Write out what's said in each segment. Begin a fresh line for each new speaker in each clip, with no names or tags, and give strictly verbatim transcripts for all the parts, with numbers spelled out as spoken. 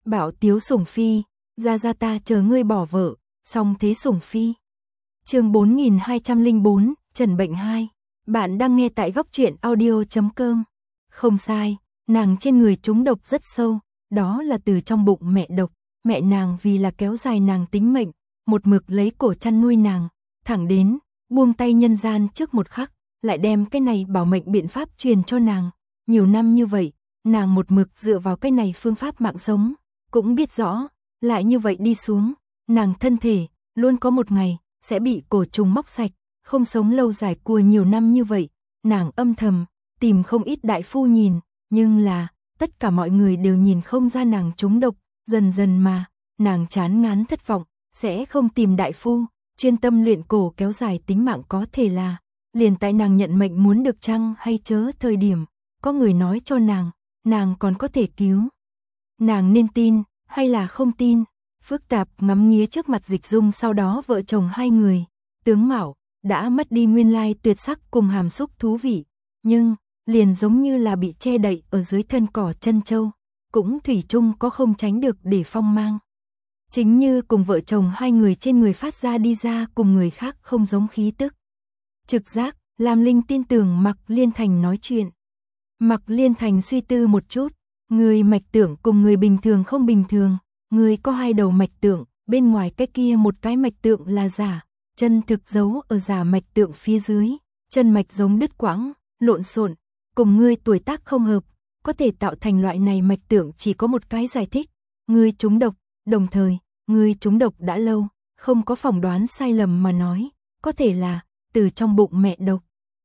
Bảo Tiếu Sủng Phi, ra ra ta chờ ngươi bỏ vợ, song thế Sủng Phi. Chương bốn nghìn hai trăm lẻ bốn, Trần bệnh hai. Bạn đang nghe tại góc truyện audio chấm com. Không sai, nàng trên người trúng độc rất sâu, đó là từ trong bụng mẹ độc, mẹ nàng vì là kéo dài nàng tính mệnh, một mực lấy cổ chăn nuôi nàng, thẳng đến buông tay nhân gian trước một khắc, lại đem cái này bảo mệnh biện pháp truyền cho nàng. Nhiều năm như vậy, nàng một mực dựa vào cái này phương pháp mạng sống, cũng biết rõ, lại như vậy đi xuống, nàng thân thể luôn có một ngày sẽ bị cổ trùng móc sạch, không sống lâu dài của nhiều năm như vậy, nàng âm thầm tìm không ít đại phu nhìn, nhưng là tất cả mọi người đều nhìn không ra nàng trúng độc, dần dần mà nàng chán ngán thất vọng, sẽ không tìm đại phu, chuyên tâm luyện cổ kéo dài tính mạng. Có thể là liền tại nàng nhận mệnh muốn được chăng hay chớ thời điểm, có người nói cho nàng, nàng còn có thể cứu. Nàng nên tin hay là không tin? Phức tạp ngắm nghía trước mặt Dịch Dung, sau đó vợ chồng hai người, tướng mạo đã mất đi nguyên lai tuyệt sắc cùng hàm xúc thú vị, nhưng liền giống như là bị che đậy ở dưới thân cỏ chân châu, cũng thủy chung có không tránh được để phong mang. Chính như cùng vợ chồng hai người trên người phát ra đi ra cùng người khác không giống khí tức. Trực giác, Lam Linh tin tưởng Mạc Liên Thành nói chuyện. Mạc Liên Thành suy tư một chút, người mạch tượng cùng người bình thường không bình thường, người có hai đầu mạch tượng, bên ngoài cái kia một cái mạch tượng là giả, chân thực giấu ở giả mạch tượng phía dưới, chân mạch giống đứt quãng, lộn xộn, cùng ngươi tuổi tác không hợp, có thể tạo thành loại này mạch tượng chỉ có một cái giải thích, ngươi trúng độc, đồng thời, ngươi trúng độc đã lâu, không có phỏng đoán sai lầm mà nói, có thể là từ trong bụng mẹ độc.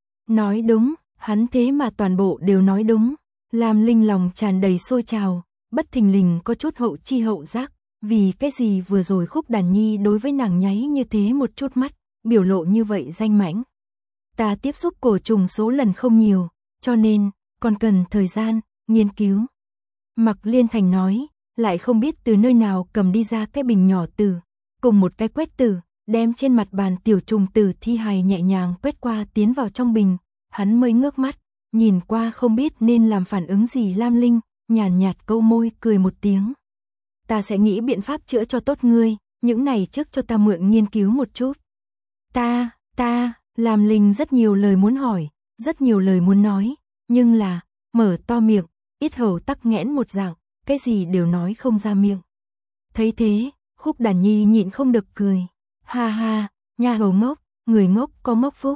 Nói đúng, hắn thế mà toàn bộ đều nói đúng. Lam Linh lòng tràn đầy sôi trào, bất thình lình có chút hậu chi hậu giác, vì cái gì vừa rồi Khúc Đàn Nhi đối với nàng nháy như thế một chút mắt, biểu lộ như vậy danh mãnh. Ta tiếp xúc cổ trùng số lần không nhiều, cho nên còn cần thời gian nghiên cứu. Mạc Liên Thành nói, lại không biết từ nơi nào cầm đi ra cái bình nhỏ tử, cùng một cái quét tử, đem trên mặt bàn tiểu trùng tử thi hài nhẹ nhàng quét qua tiến vào trong bình, hắn mới ngước mắt, nhìn qua không biết nên làm phản ứng gì. Lam Linh nhàn nhạt, nhạt câu môi cười một tiếng. Ta sẽ nghĩ biện pháp chữa cho tốt ngươi, những này trước cho ta mượn nghiên cứu một chút. Ta, ta, Lam Linh rất nhiều lời muốn hỏi, rất nhiều lời muốn nói, nhưng là, mở to miệng, yết hầu tắc nghẽn một dạng, cái gì đều nói không ra miệng. Thấy thế, Khúc Đàn Nhi nhịn không được cười, ha ha, nha đầu ngốc, người ngốc có ngốc phúc.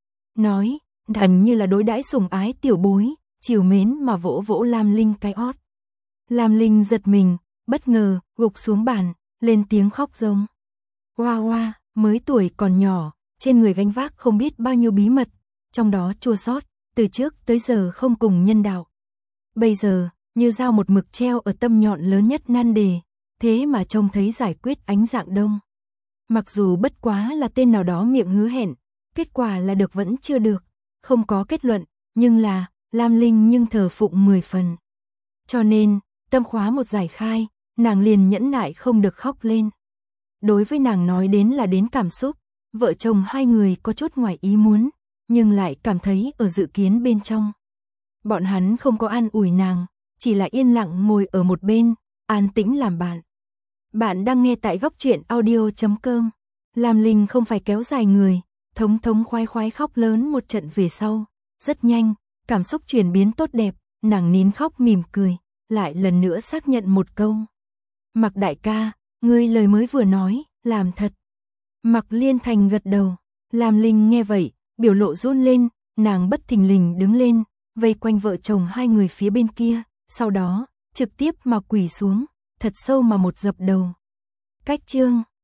Nói, thành như là đối đãi sủng ái tiểu bối, chiều mến mà vỗ vỗ Lam Linh cái ót. Lam Linh giật mình, bất ngờ, gục xuống bàn, lên tiếng khóc giống. Hoa hoa, mới tuổi còn nhỏ, trên người gánh vác không biết bao nhiêu bí mật, trong đó chua xót, từ trước tới giờ không cùng nhân đạo. Bây giờ, như dao một mực treo ở tâm nhọn lớn nhất nan đề, thế mà trông thấy giải quyết ánh dạng đông. Mặc dù bất quá là tên nào đó miệng hứa hẹn, kết quả là được vẫn chưa được, không có kết luận, nhưng là, Lam Linh nhưng thờ phụng mười phần. Cho nên, tâm khóa một giải khai, nàng liền nhẫn nại không được khóc lên. Đối với nàng nói đến là đến cảm xúc, vợ chồng hai người có chút ngoài ý muốn, nhưng lại cảm thấy ở dự kiến bên trong. Bọn hắn không có an ủi nàng, chỉ là yên lặng ngồi ở một bên, an tĩnh làm bạn. Bạn đang nghe tại góc truyện audio chấm com. Lam Linh không phải kéo dài người, thống thống khoái khoái khóc lớn một trận về sau. Rất nhanh, cảm xúc chuyển biến tốt đẹp, nàng nín khóc mỉm cười, lại lần nữa xác nhận một câu. Mạc đại ca, ngươi lời mới vừa nói, làm thật. Mạc Liên Thành gật đầu, Lam Linh nghe vậy, biểu lộ run lên, nàng bất thình lình đứng lên, vây quanh vợ chồng hai người phía bên kia, sau đó, trực tiếp mà quỳ xuống, thật sâu mà một dập đầu. Cách chương